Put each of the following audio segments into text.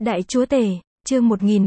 Đại chúa tể, chương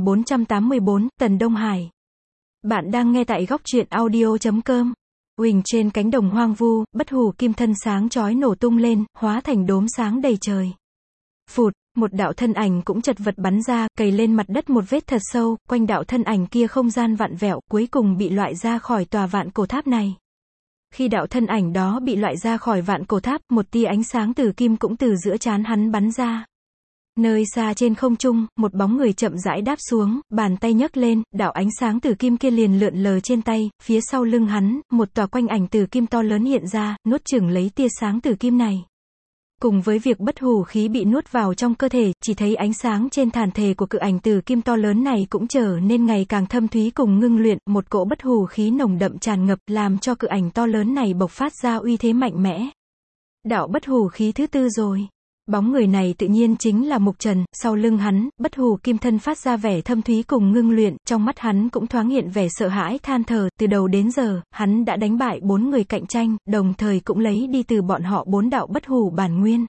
1484, Tần Đông Hải. Bạn đang nghe tại góc truyện audio.com. Huỳnh trên cánh đồng hoang vu, bất hủ kim thân sáng chói nổ tung lên, hóa thành đốm sáng đầy trời. Phụt, một đạo thân ảnh cũng chật vật bắn ra, cày lên mặt đất một vết thật sâu, quanh đạo thân ảnh kia không gian vặn vẹo, cuối cùng bị loại ra khỏi tòa vạn cổ tháp này. Khi đạo thân ảnh đó bị loại ra khỏi vạn cổ tháp, một tia ánh sáng từ kim cũng từ giữa trán hắn bắn ra. Nơi xa trên không trung, một bóng người chậm rãi đáp xuống, bàn tay nhấc lên, đạo ánh sáng từ kim kia liền lượn lờ trên tay, phía sau lưng hắn, một tòa quanh ảnh từ kim to lớn hiện ra, nuốt chửng lấy tia sáng từ kim này. Cùng với việc bất hủ khí bị nuốt vào trong cơ thể, chỉ thấy ánh sáng trên thàn thể của cự ảnh từ kim to lớn này cũng trở nên ngày càng thâm thúy cùng ngưng luyện, một cỗ bất hủ khí nồng đậm tràn ngập, làm cho cự ảnh to lớn này bộc phát ra uy thế mạnh mẽ. Đạo bất hủ khí thứ tư rồi. Bóng người này tự nhiên chính là Mục Trần, sau lưng hắn, bất hủ kim thân phát ra vẻ thâm thúy cùng ngưng luyện, trong mắt hắn cũng thoáng hiện vẻ sợ hãi than thở, từ đầu đến giờ, hắn đã đánh bại 4 người cạnh tranh, đồng thời cũng lấy đi từ bọn họ 4 đạo bất hủ bản nguyên.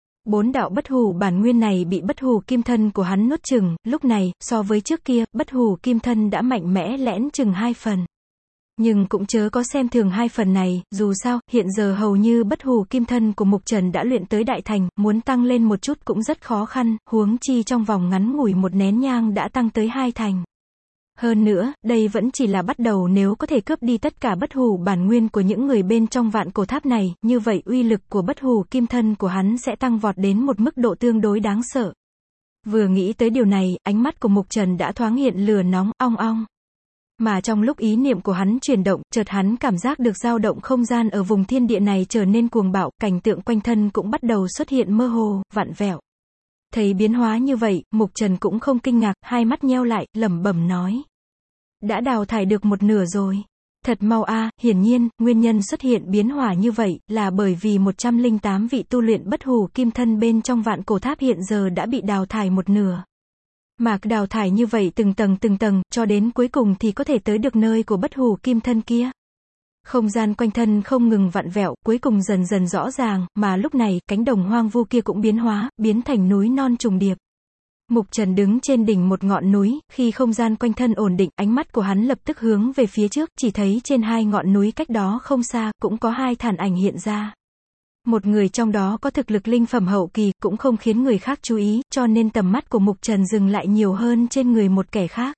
4 đạo bất hủ bản nguyên này bị bất hủ kim thân của hắn nuốt chửng, lúc này, so với trước kia, bất hủ kim thân đã mạnh mẽ lẽn chừng 2 phần. Nhưng cũng chớ có xem thường 2 phần này, dù sao, hiện giờ hầu như bất hủ kim thân của Mục Trần đã luyện tới đại thành, muốn tăng lên một chút cũng rất khó khăn, huống chi trong vòng ngắn ngủi một nén nhang đã tăng tới 2 thành. Hơn nữa, đây vẫn chỉ là bắt đầu, nếu có thể cướp đi tất cả bất hủ bản nguyên của những người bên trong vạn cổ tháp này, như vậy uy lực của bất hủ kim thân của hắn sẽ tăng vọt đến một mức độ tương đối đáng sợ. Vừa nghĩ tới điều này, ánh mắt của Mục Trần đã thoáng hiện lửa nóng, ong ong. Mà trong lúc ý niệm của hắn chuyển động, chợt hắn cảm giác được dao động không gian ở vùng thiên địa này trở nên cuồng bạo, cảnh tượng quanh thân cũng bắt đầu xuất hiện mơ hồ, vặn vẹo. Thấy biến hóa như vậy, Mục Trần cũng không kinh ngạc, hai mắt nheo lại, lẩm bẩm nói. Đã đào thải được một nửa rồi. Thật mau a, hiển nhiên, nguyên nhân xuất hiện biến hóa như vậy, là bởi vì 108 vị tu luyện bất hủ kim thân bên trong vạn cổ tháp hiện giờ đã bị đào thải một nửa. Mà đào thải như vậy từng tầng, cho đến cuối cùng thì có thể tới được nơi của bất hủ kim thân kia. Không gian quanh thân không ngừng vặn vẹo, cuối cùng dần dần rõ ràng, mà lúc này, cánh đồng hoang vu kia cũng biến hóa, biến thành núi non trùng điệp. Mục Trần đứng trên đỉnh một ngọn núi, khi không gian quanh thân ổn định, ánh mắt của hắn lập tức hướng về phía trước, chỉ thấy trên 2 ngọn núi cách đó không xa, cũng có 2 thản ảnh hiện ra. Một người trong đó có thực lực linh phẩm hậu kỳ, cũng không khiến người khác chú ý, cho nên tầm mắt của Mục Trần dừng lại nhiều hơn trên người một kẻ khác.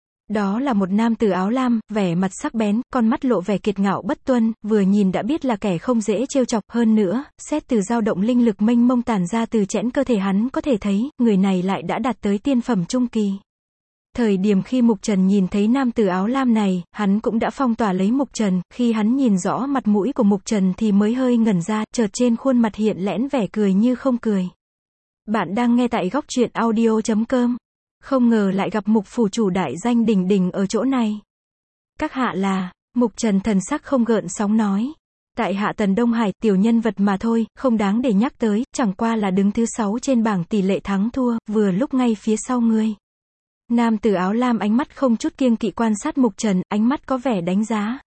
Đó là một nam tử áo lam, vẻ mặt sắc bén, con mắt lộ vẻ kiệt ngạo bất tuân, vừa nhìn đã biết là kẻ không dễ trêu chọc, hơn nữa, xét từ dao động linh lực mênh mông tản ra từ chẽn cơ thể hắn có thể thấy, người này lại đã đạt tới tiên phẩm trung kỳ. Thời điểm khi Mục Trần nhìn thấy nam tử áo lam này, hắn cũng đã phong tỏa lấy Mục Trần, khi hắn nhìn rõ mặt mũi của Mục Trần thì mới hơi ngẩn ra, chợt trên khuôn mặt hiện lẽn vẻ cười như không cười. Bạn đang nghe tại góc truyện audio.com. Không ngờ lại gặp Mục phủ chủ đại danh đỉnh đỉnh ở chỗ này. Các hạ là, Mục Trần thần sắc không gợn sóng nói. Tại hạ Tần Đông Hải, tiểu nhân vật mà thôi, không đáng để nhắc tới, chẳng qua là đứng thứ 6 trên bảng tỷ lệ thắng thua, vừa lúc ngay phía sau ngươi. Nam tử áo lam ánh mắt không chút kiêng kỵ quan sát Mục Trần, ánh mắt có vẻ đánh giá.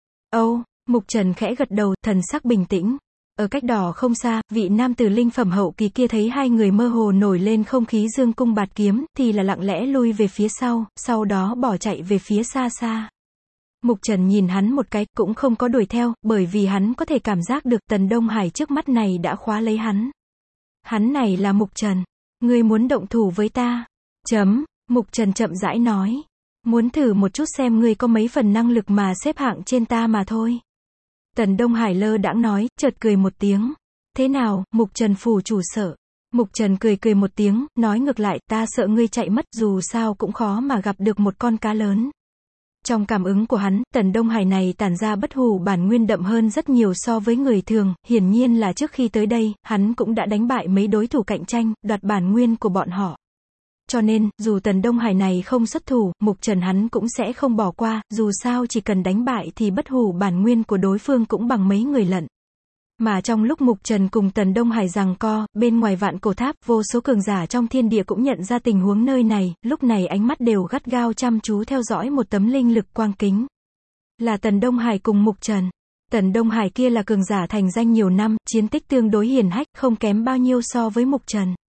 Mục Trần khẽ gật đầu, thần sắc bình tĩnh. Ở cách đó không xa, vị nam tử linh phẩm hậu kỳ kia thấy 2 người mơ hồ nổi lên không khí dương cung bạt kiếm, thì là lặng lẽ lui về phía sau đó bỏ chạy về phía xa xa. Mục Trần nhìn hắn một cái, cũng không có đuổi theo, bởi vì hắn có thể cảm giác được Tần Đông Hải trước mắt này đã khóa lấy hắn. Hắn này là Mục Trần. Ngươi muốn động thủ với ta? Mục Trần chậm rãi nói. Muốn thử một chút xem ngươi có mấy phần năng lực mà xếp hạng trên ta mà thôi. Tần Đông Hải lơ đãng nói, chợt cười một tiếng. Thế nào, Mục Trần phủ chủ sợ? Mục Trần cười một tiếng, nói ngược lại, ta sợ ngươi chạy mất, dù sao cũng khó mà gặp được một con cá lớn. Trong cảm ứng của hắn, Tần Đông Hải này tản ra bất hủ bản nguyên đậm hơn rất nhiều so với người thường, hiển nhiên là trước khi tới đây, hắn cũng đã đánh bại mấy đối thủ cạnh tranh, đoạt bản nguyên của bọn họ. Cho nên, dù Tần Đông Hải này không xuất thủ, Mục Trần hắn cũng sẽ không bỏ qua, dù sao chỉ cần đánh bại thì bất hủ bản nguyên của đối phương cũng bằng mấy người lận. Mà trong lúc Mục Trần cùng Tần Đông Hải giằng co, bên ngoài vạn cổ tháp, vô số cường giả trong thiên địa cũng nhận ra tình huống nơi này, lúc này ánh mắt đều gắt gao chăm chú theo dõi một tấm linh lực quang kính. Là Tần Đông Hải cùng Mục Trần. Tần Đông Hải kia là cường giả thành danh nhiều năm, chiến tích tương đối hiển hách, không kém bao nhiêu so với Mục Trần.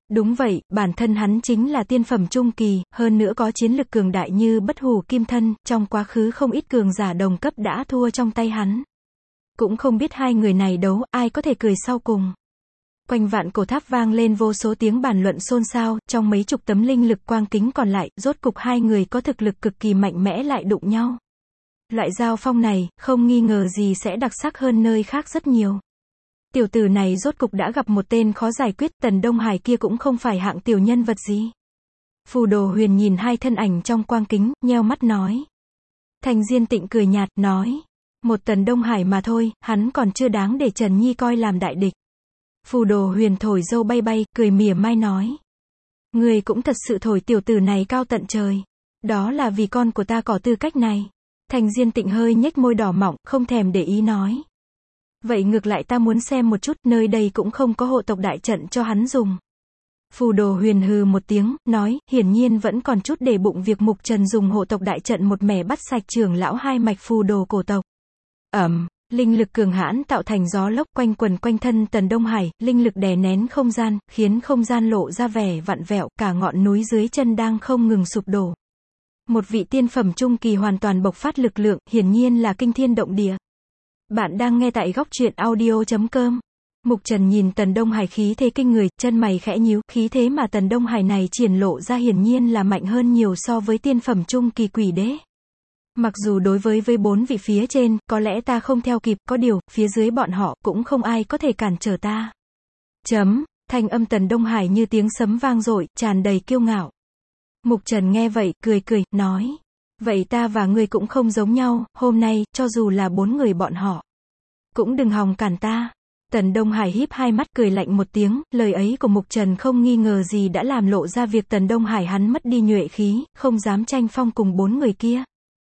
Đúng vậy, bản thân hắn chính là tiên phẩm trung kỳ, hơn nữa có chiến lực cường đại như Bất Hủ Kim Thân, trong quá khứ không ít cường giả đồng cấp đã thua trong tay hắn. Cũng không biết hai người này đấu, ai có thể cười sau cùng. Quanh vạn cổ tháp vang lên vô số tiếng bàn luận xôn xao, trong mấy chục tấm linh lực quang kính còn lại, rốt cục hai người có thực lực cực kỳ mạnh mẽ lại đụng nhau. Loại giao phong này, không nghi ngờ gì sẽ đặc sắc hơn nơi khác rất nhiều. Tiểu tử này rốt cục đã gặp một tên khó giải quyết, Tần Đông Hải kia cũng không phải hạng tiểu nhân vật gì. Phù Đồ Huyền nhìn hai thân ảnh trong quang kính, nheo mắt nói. Thành Diên Tịnh cười nhạt, nói. Một Tần Đông Hải mà thôi, hắn còn chưa đáng để Trần Nhi coi làm đại địch. Phù Đồ Huyền thổi dâu bay bay, cười mỉa mai nói. Người cũng thật sự thổi tiểu tử này cao tận trời. Đó là vì con của ta có tư cách này. Thành Diên Tịnh hơi nhếch môi đỏ mọng, không thèm để ý nói. Vậy ngược lại ta muốn xem một chút, nơi đây cũng không có hộ tộc đại trận cho hắn dùng. Phù Đồ Huyền hừ một tiếng, nói, hiển nhiên vẫn còn chút để bụng việc Mục Trần dùng hộ tộc đại trận một mẻ bắt sạch trưởng lão hai mạch phù đồ cổ tộc. Linh lực cường hãn tạo thành gió lốc quanh quần quanh thân Tần Đông Hải, linh lực đè nén không gian, khiến không gian lộ ra vẻ vặn vẹo, cả ngọn núi dưới chân đang không ngừng sụp đổ. Một vị tiên phẩm trung kỳ hoàn toàn bộc phát lực lượng, hiển nhiên là kinh thiên động địa. Bạn đang nghe tại góc truyện audio.com. Mục Trần nhìn Tần Đông Hải khí thế kinh người, chân mày khẽ nhíu, khí thế mà Tần Đông Hải này triển lộ ra hiển nhiên là mạnh hơn nhiều so với tiên phẩm trung kỳ quỷ đế. Mặc dù đối với bốn vị phía trên, có lẽ ta không theo kịp, có điều, phía dưới bọn họ, cũng không ai có thể cản trở ta. Thanh âm Tần Đông Hải như tiếng sấm vang dội, tràn đầy kiêu ngạo. Mục Trần nghe vậy, cười, nói. Vậy ta và ngươi cũng không giống nhau, hôm nay, cho dù là bốn người bọn họ, cũng đừng hòng cản ta. Tần Đông Hải híp hai mắt cười lạnh một tiếng, lời ấy của Mục Trần không nghi ngờ gì đã làm lộ ra việc Tần Đông Hải hắn mất đi nhuệ khí, không dám tranh phong cùng bốn người kia.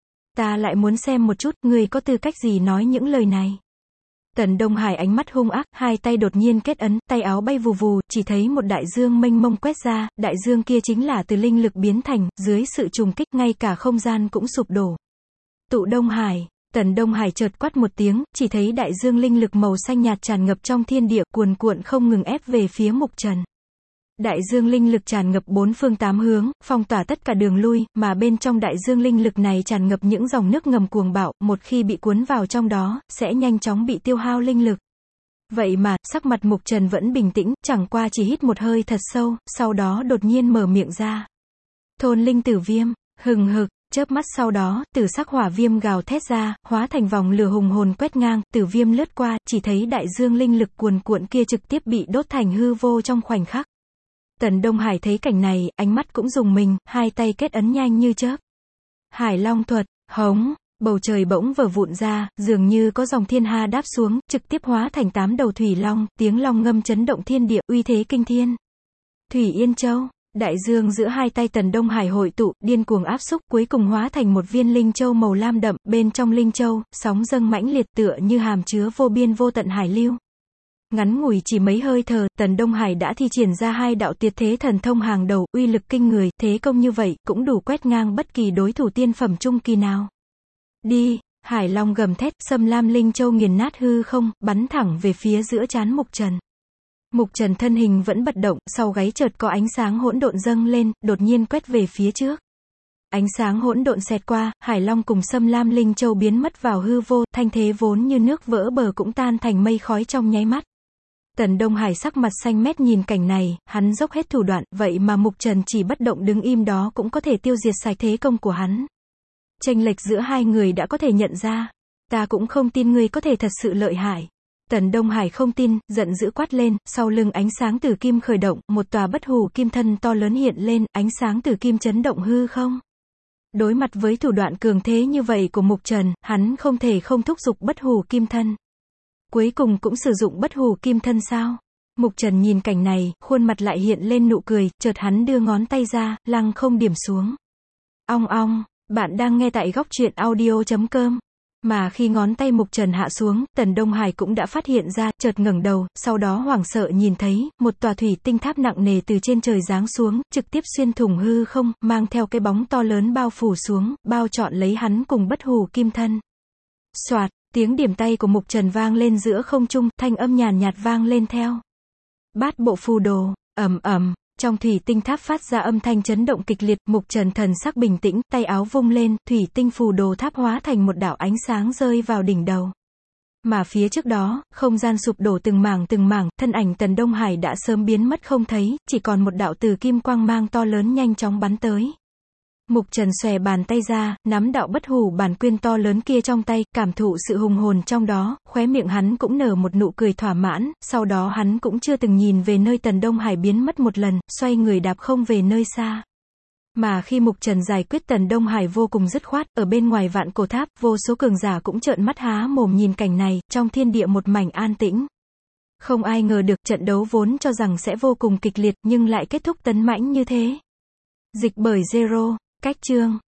Ta lại muốn xem một chút, ngươi có tư cách gì nói những lời này. Tần Đông Hải ánh mắt hung ác, hai tay đột nhiên kết ấn, tay áo bay vù vù, chỉ thấy một đại dương mênh mông quét ra, đại dương kia chính là từ linh lực biến thành, dưới sự trùng kích ngay cả không gian cũng sụp đổ. Tụ Đông Hải, Tần Đông Hải chợt quát một tiếng, chỉ thấy đại dương linh lực màu xanh nhạt tràn ngập trong thiên địa, cuồn cuộn không ngừng ép về phía Mục Trần. Đại dương linh lực tràn ngập bốn phương tám hướng, phong tỏa tất cả đường lui, mà bên trong đại dương linh lực này tràn ngập những dòng nước ngầm cuồng bạo, một khi bị cuốn vào trong đó, sẽ nhanh chóng bị tiêu hao linh lực. Vậy mà, sắc mặt Mục Trần vẫn bình tĩnh, chẳng qua chỉ hít một hơi thật sâu, sau đó đột nhiên mở miệng ra. Thôn linh tử viêm, hừng hực, chớp mắt sau đó, tử sắc hỏa viêm gào thét ra, hóa thành vòng lửa hùng hồn quét ngang, tử viêm lướt qua, chỉ thấy đại dương linh lực cuồn cuộn kia trực tiếp bị đốt thành hư vô trong khoảnh khắc. Tần Đông Hải thấy cảnh này, ánh mắt cũng rùng mình, hai tay kết ấn nhanh như chớp. Hải Long thuật, hống, bầu trời bỗng vỡ vụn ra, dường như có dòng thiên hà đáp xuống, trực tiếp hóa thành 8 đầu thủy long, tiếng long ngâm chấn động thiên địa, uy thế kinh thiên. Thủy Yên Châu, đại dương giữa hai tay Tần Đông Hải hội tụ, điên cuồng áp xúc, cuối cùng hóa thành một viên linh châu màu lam đậm, bên trong linh châu, sóng dâng mãnh liệt tựa như hàm chứa vô biên vô tận hải lưu. Ngắn ngủi chỉ mấy hơi thở, Tần Đông Hải đã thi triển ra hai đạo tuyệt thế thần thông hàng đầu, uy lực kinh người, thế công như vậy, cũng đủ quét ngang bất kỳ đối thủ tiên phẩm trung kỳ nào. Đi, Hải Long gầm thét, xâm lam linh châu nghiền nát hư không, bắn thẳng về phía giữa trán Mục Trần. Mục Trần thân hình vẫn bất động, sau gáy chợt có ánh sáng hỗn độn dâng lên, đột nhiên quét về phía trước. Ánh sáng hỗn độn xẹt qua, Hải Long cùng xâm lam linh châu biến mất vào hư vô, thanh thế vốn như nước vỡ bờ cũng tan thành mây khói trong nháy mắt. Tần Đông Hải sắc mặt xanh mét nhìn cảnh này, hắn dốc hết thủ đoạn, vậy mà Mục Trần chỉ bất động đứng im đó cũng có thể tiêu diệt sạch thế công của hắn. Chênh lệch giữa hai người đã có thể nhận ra. Ta cũng không tin ngươi có thể thật sự lợi hại. Tần Đông Hải không tin, giận dữ quát lên, sau lưng ánh sáng tử kim khởi động, một tòa bất hủ kim thân to lớn hiện lên, ánh sáng tử kim chấn động hư không. Đối mặt với thủ đoạn cường thế như vậy của Mục Trần, hắn không thể không thúc giục bất hủ kim thân. Cuối cùng cũng sử dụng bất hủ kim thân sao? Mục Trần nhìn cảnh này, khuôn mặt lại hiện lên nụ cười, chợt hắn đưa ngón tay ra, lăng không điểm xuống. Ong ong, bạn đang nghe tại góc truyện audio.com. Mà khi ngón tay Mục Trần hạ xuống, Tần Đông Hải cũng đã phát hiện ra, chợt ngẩng đầu, sau đó hoảng sợ nhìn thấy, một tòa thủy tinh tháp nặng nề từ trên trời giáng xuống, trực tiếp xuyên thủng hư không, mang theo cái bóng to lớn bao phủ xuống, bao trọn lấy hắn cùng bất hủ kim thân. Soạt, tiếng điểm tay của Mục Trần vang lên giữa không trung, thanh âm nhàn nhạt vang lên theo. Bát bộ phù đồ, ầm ầm, Trong thủy tinh tháp phát ra âm thanh chấn động kịch liệt, Mục Trần thần sắc bình tĩnh, tay áo vung lên, thủy tinh phù đồ tháp hóa thành một đạo ánh sáng rơi vào đỉnh đầu. Mà phía trước đó, không gian sụp đổ từng mảng, thân ảnh Tần Đông Hải đã sớm biến mất không thấy, chỉ còn một đạo từ kim quang mang to lớn nhanh chóng bắn tới. Mục Trần xòe bàn tay ra, nắm đạo bất hủ bản quyên to lớn kia trong tay, cảm thụ sự hùng hồn trong đó, khóe miệng hắn cũng nở một nụ cười thỏa mãn, sau đó hắn cũng chưa từng nhìn về nơi Tần Đông Hải biến mất một lần, xoay người đạp không về nơi xa. Mà khi Mục Trần giải quyết Tần Đông Hải vô cùng dứt khoát, ở bên ngoài vạn cổ tháp, vô số cường giả cũng trợn mắt há mồm nhìn cảnh này, trong thiên địa một mảnh an tĩnh. Không ai ngờ được trận đấu vốn cho rằng sẽ vô cùng kịch liệt nhưng lại kết thúc tấn mãnh như thế. Dịch bởi Zero, cách chương.